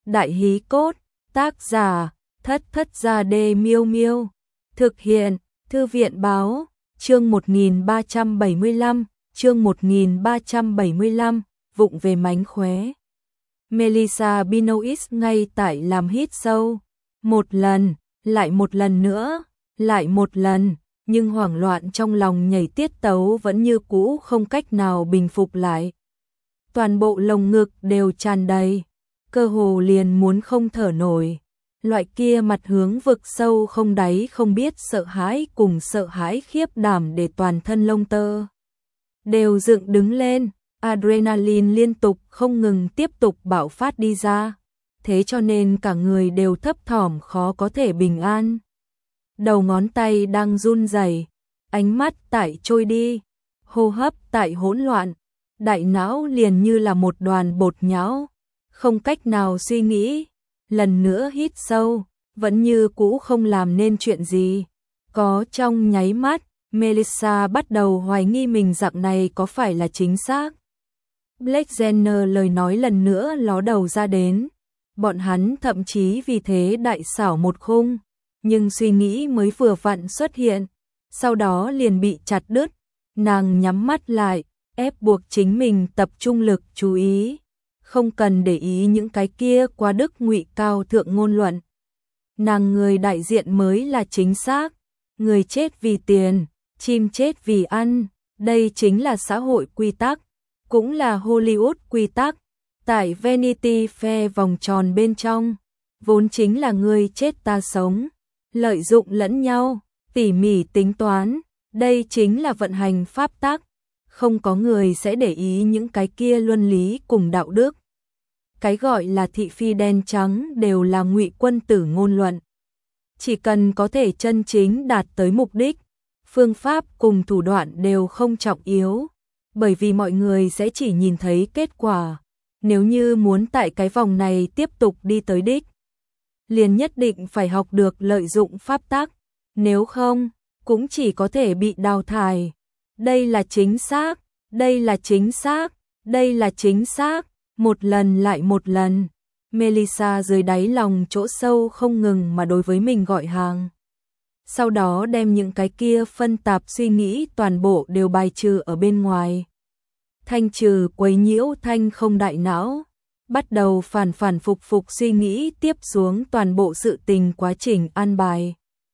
Đại hí cốt, tác giả, Thất Thất Gia Đê Miêu Miêu. Thực hiện, Thư viện báo, chương 1375, chương 1375, vụng về mánh khóe. Melissa Benoist ngay tại làm hit show. Một lần, lại một lần nữa, lại một lần, nhưng hoảng loạn trong lòng nhảy tiết tấu vẫn như cũ không cách nào bình phục lại. Toàn bộ lồng ngực đều tràn đầy, cơ hồ liền muốn không thở nổi. Loại kia mặt hướng vực sâu không đáy không biết sợ hãi cùng sợ hãi khiếp đảm để toàn thân lông tơ đều dựng đứng lên, adrenaline liên tục không ngừng tiếp tục bạo phát đi ra, thế cho nên cả người đều thấp thỏm khó có thể bình an. Đầu ngón tay đang run rẩy, ánh mắt tại trôi đi, hô hấp tại hỗn loạn, đại não liền như là một đoàn bột nhão, không cách nào suy nghĩ. Lần nữa hít sâu, vẫn như cũ không làm nên chuyện gì. Có trong nháy mắt, Melissa bắt đầu hoài nghi mình dạng này có phải là chính xác. Blake Jenner lời nói lần nữa ló đầu ra đến. Bọn hắn thậm chí vì thế đại xảo một khung, nhưng suy nghĩ mới vừa vặn xuất hiện, sau đó liền bị chặt đứt. Nàng nhắm mắt lại, ép buộc chính mình tập trung lực chú ý, không cần để ý những cái kia quá đức ngụy cao thượng ngôn luận. Nàng người đại diện mới là chính xác, người chết vì tiền, chim chết vì ăn, đây chính là xã hội quy tắc, cũng là Hollywood quy tắc. Tại Vanity Fair vòng tròn bên trong, vốn chính là người chết ta sống, lợi dụng lẫn nhau, tỉ mỉ tính toán, đây chính là vận hành pháp tắc. Không có người sẽ để ý những cái kia luân lý cùng đạo đức. Cái gọi là thị phi đen trắng đều là ngụy quân tử ngôn luận. Chỉ cần có thể chân chính đạt tới mục đích, phương pháp cùng thủ đoạn đều không trọng yếu, bởi vì mọi người sẽ chỉ nhìn thấy kết quả. Nếu như muốn tại cái vòng này tiếp tục đi tới đích, liền nhất định phải học được lợi dụng pháp tắc, nếu không, cũng chỉ có thể bị đào thải. Đây là chính xác, đây là chính xác, đây là chính xác, một lần lại một lần. Melissa dưới đáy lòng chỗ sâu không ngừng mà đối với mình gọi hàng. Sau đó đem những cái kia phân tạp suy nghĩ toàn bộ đều bài trừ ở bên ngoài. Thanh trừ quấy nhiễu thanh không đại não, bắt đầu phản phục suy nghĩ tiếp xuống toàn bộ sự tình quá trình an bài.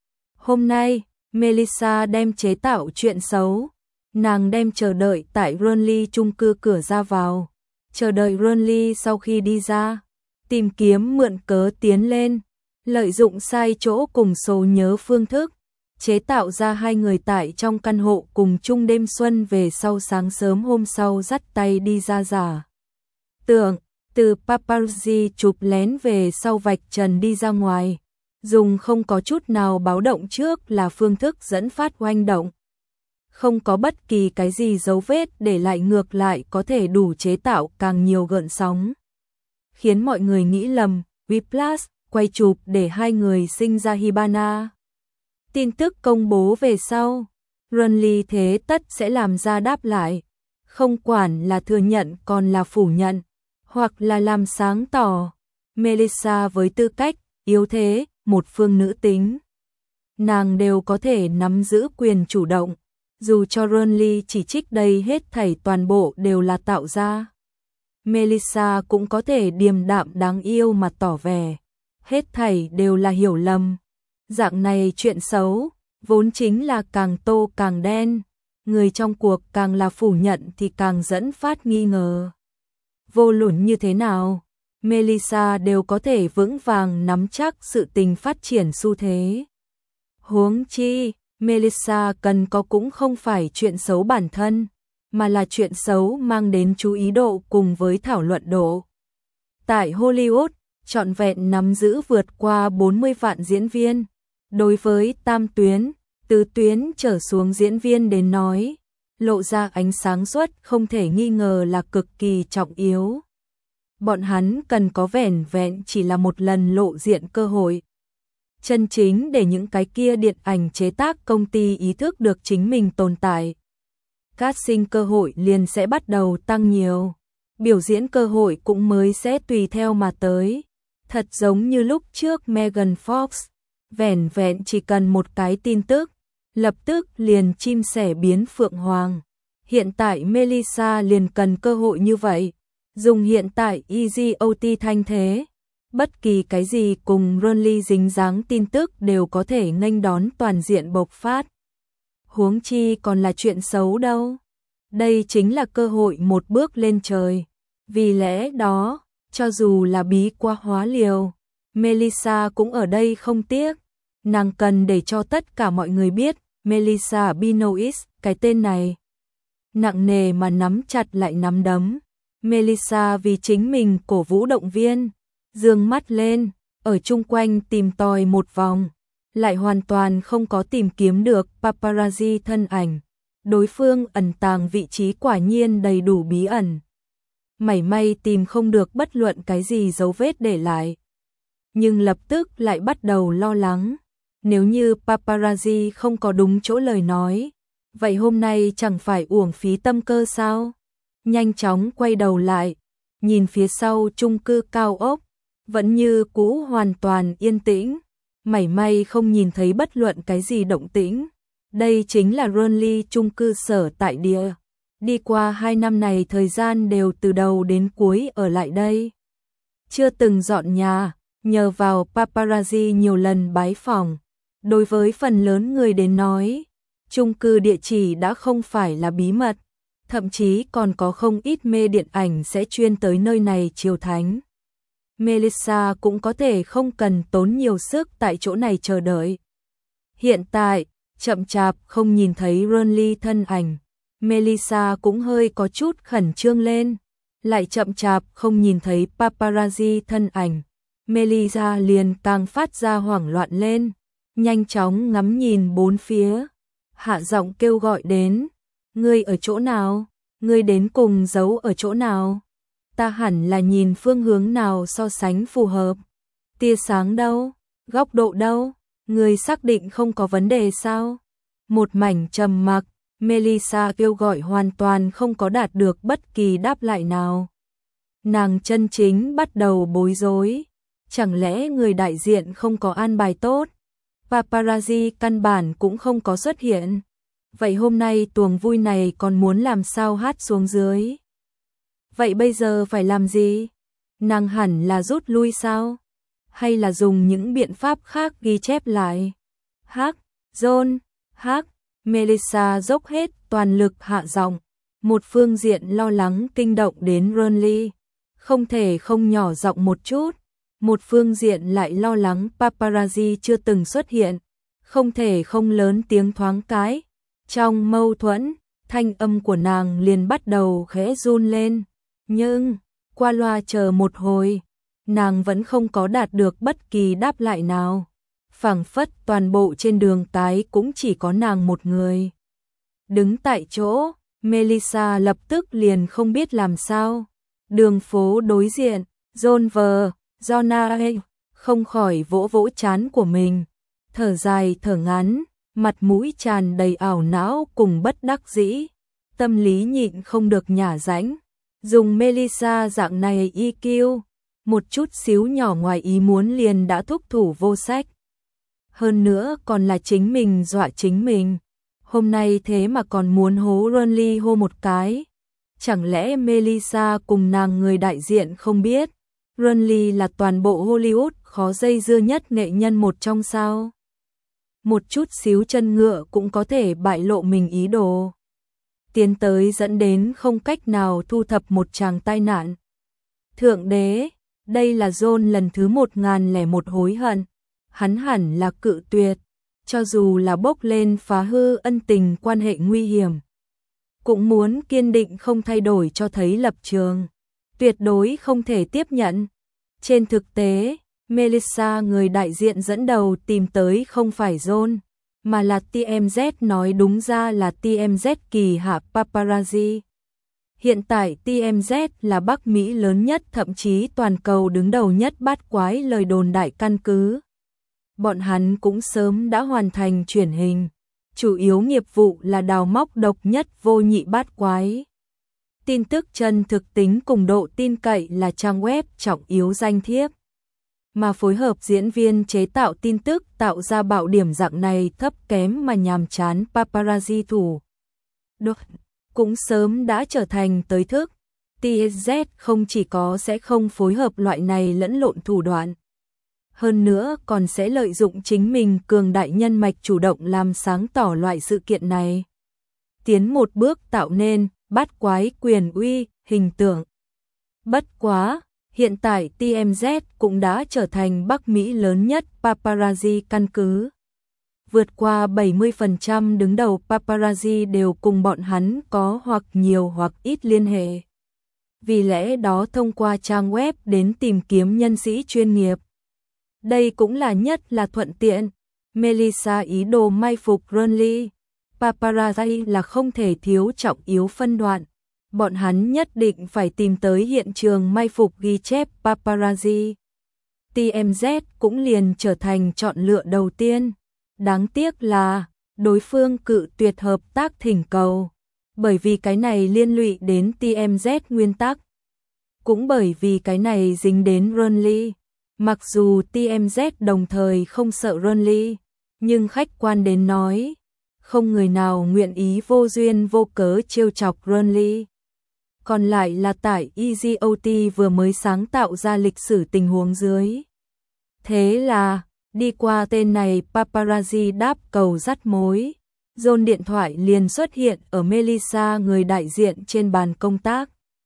Hôm nay, Melissa đem chế tạo chuyện xấu. Nàng đem chờ đợi tại Runley chung cư cửa ra vào, chờ đợi Runley sau khi đi ra, tìm kiếm mượn cớ tiến lên, lợi dụng sai chỗ cùng số nhớ phương thức, chế tạo ra hai người tại trong căn hộ cùng chung đêm xuân về sau sáng sớm hôm sau dắt tay đi ra giả. Tưởng, từ paparazzi chụp lén về sau vạch trần đi ra ngoài, dùng không có chút nào báo động trước là phương thức dẫn phát oanh động. Không có bất kỳ cái gì dấu vết để lại, ngược lại có thể đủ chế tạo càng nhiều gợn sóng, khiến mọi người nghĩ lầm. Whiplash quay chụp để hai người sinh ra Hibana. Tin tức công bố về sau, Runley thế tất sẽ làm ra đáp lại, không quản là thừa nhận còn là phủ nhận, hoặc là làm sáng tỏ. Melissa với tư cách yếu thế, một phương nữ tính, nàng đều có thể nắm giữ quyền chủ động. Dù cho Runley chỉ trích đây hết thảy toàn bộ đều là tạo ra, Melissa cũng có thể điềm đạm đáng yêu mà tỏ vẻ, hết thảy đều là hiểu lầm. Dạng này chuyện xấu, vốn chính là càng tô càng đen, người trong cuộc càng là phủ nhận thì càng dẫn phát nghi ngờ. Vô luận như thế nào, Melissa đều có thể vững vàng nắm chắc sự tình phát triển xu thế. Huống chi, Melissa cần có cũng không phải chuyện xấu bản thân, mà là chuyện xấu mang đến chú ý độ cùng với thảo luận độ. Tại Hollywood, trọn vẹn nắm giữ vượt qua 40 vạn diễn viên. Đối với tam tuyến, tứ tuyến trở xuống diễn viên đến nói, lộ ra ánh sáng suốt không thể nghi ngờ là cực kỳ trọng yếu. Bọn hắn cần có vẻn vẹn chỉ là một lần lộ diện cơ hội. Chân chính để những cái kia điện ảnh chế tác công ty ý thức được chính mình tồn tại. Casting cơ hội liền sẽ bắt đầu tăng nhiều. Biểu diễn cơ hội cũng mới sẽ tùy theo mà tới. Thật giống như lúc trước Megan Fox, vẻn vẹn chỉ cần một cái tin tức, lập tức liền chim sẻ biến phượng hoàng. Hiện tại Melissa liền cần cơ hội như vậy, dùng hiện tại EasyOT thanh thế. Bất kỳ cái gì cùng Ronly dính dáng tin tức đều có thể nghênh đón toàn diện bộc phát. Huống chi còn là chuyện xấu đâu. Đây chính là cơ hội một bước lên trời. Vì lẽ đó, cho dù là bí qua hóa liều, Melissa cũng ở đây không tiếc. Nàng cần để cho tất cả mọi người biết, Melissa Benoist, cái tên này. Nặng nề mà nắm chặt lại nắm đấm. Melissa vì chính mình cổ vũ động viên, dương mắt lên, ở chung quanh tìm tòi một vòng, lại hoàn toàn không có tìm kiếm được paparazzi thân ảnh. Đối phương ẩn tàng vị trí quả nhiên đầy đủ bí ẩn. Mảy may tìm không được bất luận cái gì dấu vết để lại. Nhưng lập tức lại bắt đầu lo lắng. Nếu như paparazzi không có đúng chỗ lời nói, vậy hôm nay chẳng phải uổng phí tâm cơ sao? Nhanh chóng quay đầu lại, nhìn phía sau chung cư cao ốc, vẫn như cũ hoàn toàn yên tĩnh, mảy may không nhìn thấy bất luận cái gì động tĩnh. Đây chính là Ronly chung cư sở tại địa. Đi qua 2 năm này thời gian đều từ đầu đến cuối ở lại đây. Chưa từng dọn nhà, nhờ vào paparazzi nhiều lần bái phỏng. Đối với phần lớn người đến nói, chung cư địa chỉ đã không phải là bí mật, thậm chí còn có không ít mê điện ảnh sẽ chuyên tới nơi này chiều thánh. Melissa cũng có thể không cần tốn nhiều sức tại chỗ này chờ đợi. Hiện tại, chậm chạp không nhìn thấy Ronly thân ảnh, Melissa cũng hơi có chút khẩn trương lên. Lại chậm chạp không nhìn thấy paparazzi thân ảnh, Melissa liền càng phát ra hoảng loạn lên, nhanh chóng ngắm nhìn bốn phía, hạ giọng kêu gọi đến, ngươi ở chỗ nào, ngươi đến cùng giấu ở chỗ nào, ta hẳn là nhìn phương hướng nào so sánh phù hợp, tia sáng đâu, góc độ đâu, ngươi xác định không có vấn đề sao? Một mảnh trầm mặc, Melissa kêu gọi hoàn toàn không có đạt được bất kỳ đáp lại nào. Nàng chân chính bắt đầu bối rối, chẳng lẽ người đại diện không có an bài tốt? Paparazzi căn bản cũng không có xuất hiện. Vậy hôm nay tuồng vui này còn muốn làm sao hát xuống dưới? Vậy bây giờ phải làm gì? Nàng hẳn là rút lui sao? Hay là dùng những biện pháp khác ghi chép lại? John, Melissa dốc hết toàn lực hạ giọng, một phương diện lo lắng kinh động đến Ronly, không thể không nhỏ giọng một chút, một phương diện lại lo lắng paparazzi chưa từng xuất hiện, không thể không lớn tiếng thoáng cái. Trong mâu thuẫn, thanh âm của nàng liền bắt đầu khẽ run lên, nhưng qua loa chờ một hồi, nàng vẫn không có đạt được bất kỳ đáp lại nào. Phảng phất toàn bộ trên đường cái cũng chỉ có nàng một người. Đứng tại chỗ, Melissa lập tức liền không biết làm sao. Đường phố đối diện, John và Jonah không khỏi vỗ vỗ trán của mình, thở dài thở ngắn, mặt mũi tràn đầy ảo não cùng bất đắc dĩ, tâm lý nhịn không được nhả rãnh. Dùng Melissa dạng này EQ, một chút xíu nhỏ ngoài ý muốn liền đã thúc thủ vô sách. Hơn nữa còn là chính mình dọa chính mình. Hôm nay thế mà còn muốn hố Ronly hô một cái. Chẳng lẽ Melissa cùng nàng người đại diện không biết Ronly là toàn bộ Hollywood khó dây dưa nhất nghệ nhân một trong sao? Một chút xíu chân ngựa cũng có thể bại lộ mình ý đồ. Tiến tới dẫn đến không cách nào thu thập một tràng tai nạn. Thượng đế, đây là John lần thứ 1001 hối hận. Hắn hẳn là cự tuyệt, cho dù là bốc lên phá hư ân tình quan hệ nguy hiểm. Cũng muốn kiên định không thay đổi cho thấy lập trường, tuyệt đối không thể tiếp nhận. Trên thực tế, Melissa người đại diện dẫn đầu tìm tới không phải John, mà là TMZ, nói đúng ra là TMZ kỳ hạ paparazzi. Hiện tại TMZ là Bắc Mỹ lớn nhất, thậm chí toàn cầu đứng đầu nhất bát quái lời đồn đại căn cứ. Bọn hắn cũng sớm đã hoàn thành chuyển hình, chủ yếu nghiệp vụ là đào móc độc nhất vô nhị bát quái. Tin tức chân thực tính cùng độ tin cậy là trang web trọng yếu danh thiếp. mà phối hợp diễn viên chế tạo tin tức tạo ra bạo điểm dạng này thấp kém mà nhàm chán paparazzi thủ. Đột cũng sớm đã trở thành tới thức. TMZ không chỉ có sẽ không phối hợp loại này lẫn lộn thủ đoạn, hơn nữa còn sẽ lợi dụng chính mình cường đại nhân mạch chủ động làm sáng tỏ loại sự kiện này. Tiến một bước tạo nên bát quái quyền uy hình tượng. Bất quá, hiện tại TMZ cũng đã trở thành Bắc Mỹ lớn nhất paparazzi căn cứ. Vượt qua 70% đứng đầu paparazzi đều cùng bọn hắn có hoặc nhiều hoặc ít liên hệ. Vì lẽ đó thông qua trang web đến tìm kiếm nhân sĩ chuyên nghiệp. Đây cũng là nhất là thuận tiện. Melissa ý đồ mai phục Ronly. Paparazzi là không thể thiếu trọng yếu phân đoạn. Bọn hắn nhất định phải tìm tới hiện trường mai phục ghi chép paparazzi. TMZ cũng liền trở thành chọn lựa đầu tiên. Đáng tiếc là đối phương cự tuyệt hợp tác thỉnh cầu. Bởi vì cái này liên lụy đến TMZ nguyên tắc. Cũng bởi vì cái này dính đến Ronly. Mặc dù TMZ đồng thời không sợ Ronly, nhưng khách quan đến nói, không người nào nguyện ý vô duyên vô cớ trêu chọc Ronly. Còn lại là tại EGOT vừa mới sáng tạo ra lịch sử tình huống dưới. Thế là, đi qua tên này paparazzi đáp cầu dắt mối, John điện thoại liền xuất hiện ở Melissa người đại diện trên bàn công tác.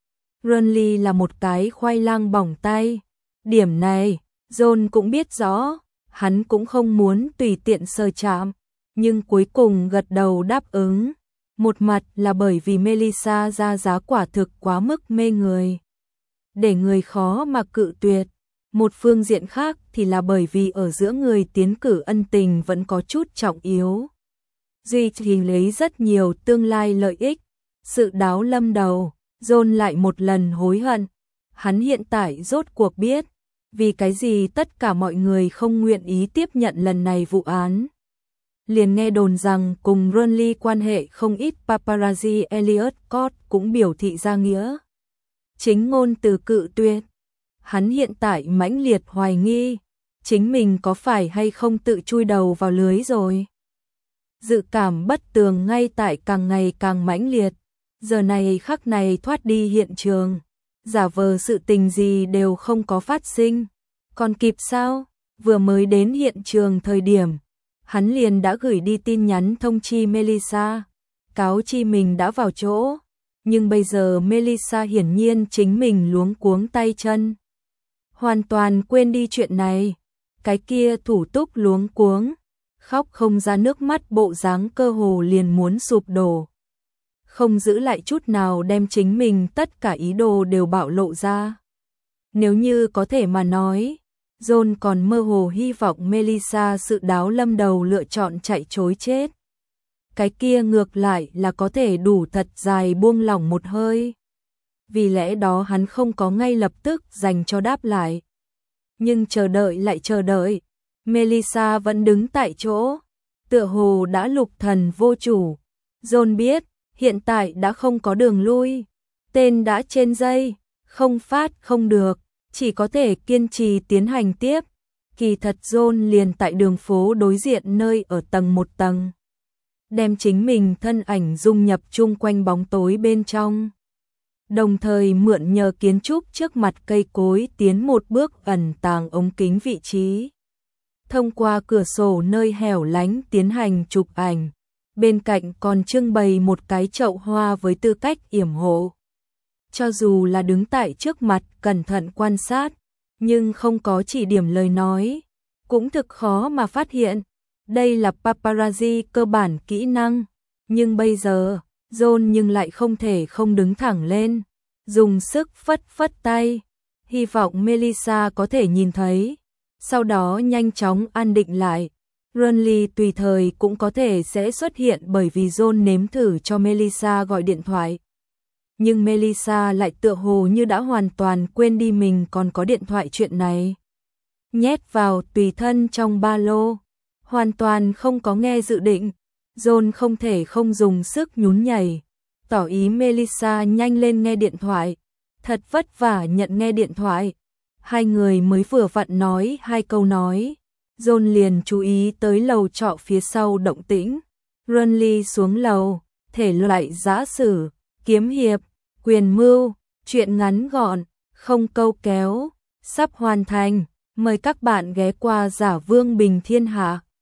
Ronly là một cái khoai lang bỏng tay. Điểm này, John cũng biết rõ, hắn cũng không muốn tùy tiện sờ chạm, nhưng cuối cùng gật đầu đáp ứng. Một mặt là bởi vì Melissa ra giá quả thực quá mức mê người, để người khó mà cự tuyệt. Một phương diện khác thì là bởi vì ở giữa người tiến cử ân tình vẫn có chút trọng yếu. Duy thì lấy rất nhiều tương lai lợi ích, sự đáo lâm đầu, John lại một lần hối hận. Hắn hiện tại rốt cuộc biết, vì cái gì tất cả mọi người không nguyện ý tiếp nhận lần này vụ án. Liền nghe đồn rằng cùng Ronly quan hệ không ít paparazzi Elliot Scott cũng biểu thị ra nghĩa. Chính ngôn từ cự tuyệt. Hắn hiện tại mãnh liệt hoài nghi, chính mình có phải hay không tự chui đầu vào lưới rồi. Dự cảm bất tường ngay tại càng ngày càng mãnh liệt, giờ này khắc này thoát đi hiện trường, giả vờ sự tình gì đều không có phát sinh. Còn kịp sao? Vừa mới đến hiện trường thời điểm, hắn liền đã gửi đi tin nhắn thông chi Melissa, cáo chi mình đã vào chỗ, nhưng bây giờ Melissa hiển nhiên chính mình luống cuống tay chân. Hoàn toàn quên đi chuyện này, cái kia thủ túc luống cuống, khóc không ra nước mắt bộ dáng cơ hồ liền muốn sụp đổ. Không giữ lại chút nào đem chính mình tất cả ý đồ đều bạo lộ ra. Nếu như có thể mà nói, John còn mơ hồ hy vọng Melissa sự đáo lâm đầu lựa chọn chạy trối chết. Cái kia ngược lại là có thể đủ thật dài buông lỏng một hơi. Vì lẽ đó hắn không có ngay lập tức dành cho đáp lại. Nhưng chờ đợi lại chờ đợi, Melissa vẫn đứng tại chỗ, tựa hồ đã lục thần vô chủ. John biết, hiện tại đã không có đường lui, tên đã trên dây, không phát không được, chỉ có thể kiên trì tiến hành tiếp. Kỳ thật John liền tại đường phố đối diện nơi ở tầng một tầng, đem chính mình thân ảnh dung nhập chung quanh bóng tối bên trong. Đồng thời mượn nhờ kiến trúc trước mặt cây cối tiến một bước ẩn tàng ống kính vị trí. Thông qua cửa sổ nơi hẻo lánh tiến hành chụp ảnh, bên cạnh còn trưng bày một cái chậu hoa với tư cách yểm hộ. Cho dù là đứng tại trước mặt cẩn thận quan sát, nhưng không có chỉ điểm lời nói, cũng thực khó mà phát hiện. Đây là paparazzi cơ bản kỹ năng, nhưng bây giờ, John nhưng lại không thể không đứng thẳng lên, dùng sức phất phất tay, hy vọng Melissa có thể nhìn thấy, sau đó nhanh chóng an định lại. Ronly tùy thời cũng có thể sẽ xuất hiện bởi vì John nếm thử cho Melissa gọi điện thoại. Nhưng Melissa lại tựa hồ như đã hoàn toàn quên đi mình còn có điện thoại chuyện này. Nhét vào tùy thân trong ba lô, hoàn toàn không có nghe dự định. John không thể không dùng sức nhún nhảy, tỏ ý Melissa nhanh lên nghe điện thoại. Thật vất vả nhận nghe điện thoại. Hai người mới vừa vặn nói hai câu nói, John liền chú ý tới lầu trọ phía sau động tĩnh. Renly xuống lầu, thể loại giã sử, kiếm hiệp, quyền mưu, truyện ngắn gọn, không câu kéo, sắp hoàn thành. Mời các bạn ghé qua Giả Vương Bình Thiên Hạ.